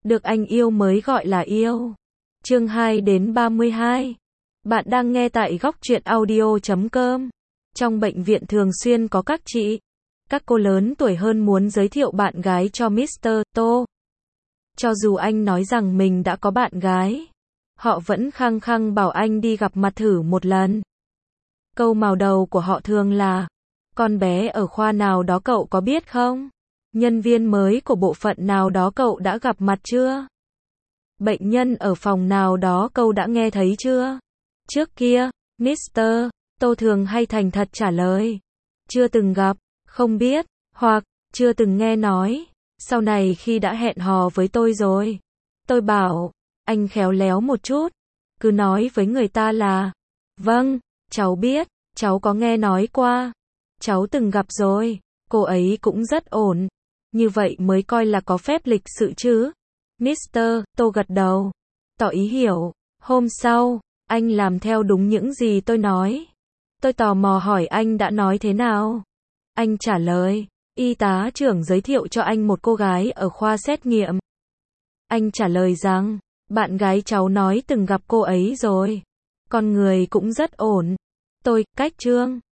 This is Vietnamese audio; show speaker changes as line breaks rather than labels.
Được anh yêu mới gọi là yêu. Chương 2 đến 32. Bạn đang nghe tại góc truyện audio.com. Trong bệnh viện thường xuyên có các chị, các cô lớn tuổi hơn muốn giới thiệu bạn gái cho Mr. Tô. Cho dù anh nói rằng mình đã có bạn gái, họ vẫn khăng khăng bảo anh đi gặp mặt thử một lần. Câu màu đầu của họ thường là: con bé ở khoa nào đó cậu có biết không? Nhân viên mới của bộ phận nào đó cậu đã gặp mặt chưa? Bệnh nhân ở phòng nào đó cậu đã nghe thấy chưa? Trước kia, Mr. Tô thường hay thành thật trả lời: chưa từng gặp, không biết, hoặc chưa từng nghe nói. Sau này khi đã hẹn hò với tôi rồi, tôi bảo: anh khéo léo một chút, cứ nói với người ta là: vâng, cháu biết, cháu có nghe nói qua, cháu từng gặp rồi, cô ấy cũng rất ổn. Như vậy mới coi là có phép lịch sự chứ. Mr. Tô gật đầu, tỏ ý hiểu. Hôm sau, anh làm theo đúng những gì tôi nói. Tôi tò mò hỏi anh đã nói thế nào. Anh trả lời: y tá trưởng giới thiệu cho anh một cô gái ở khoa xét nghiệm. Anh trả lời rằng, bạn gái cháu nói từng gặp cô ấy rồi. Con người cũng rất ổn. Tôi, cách Trương.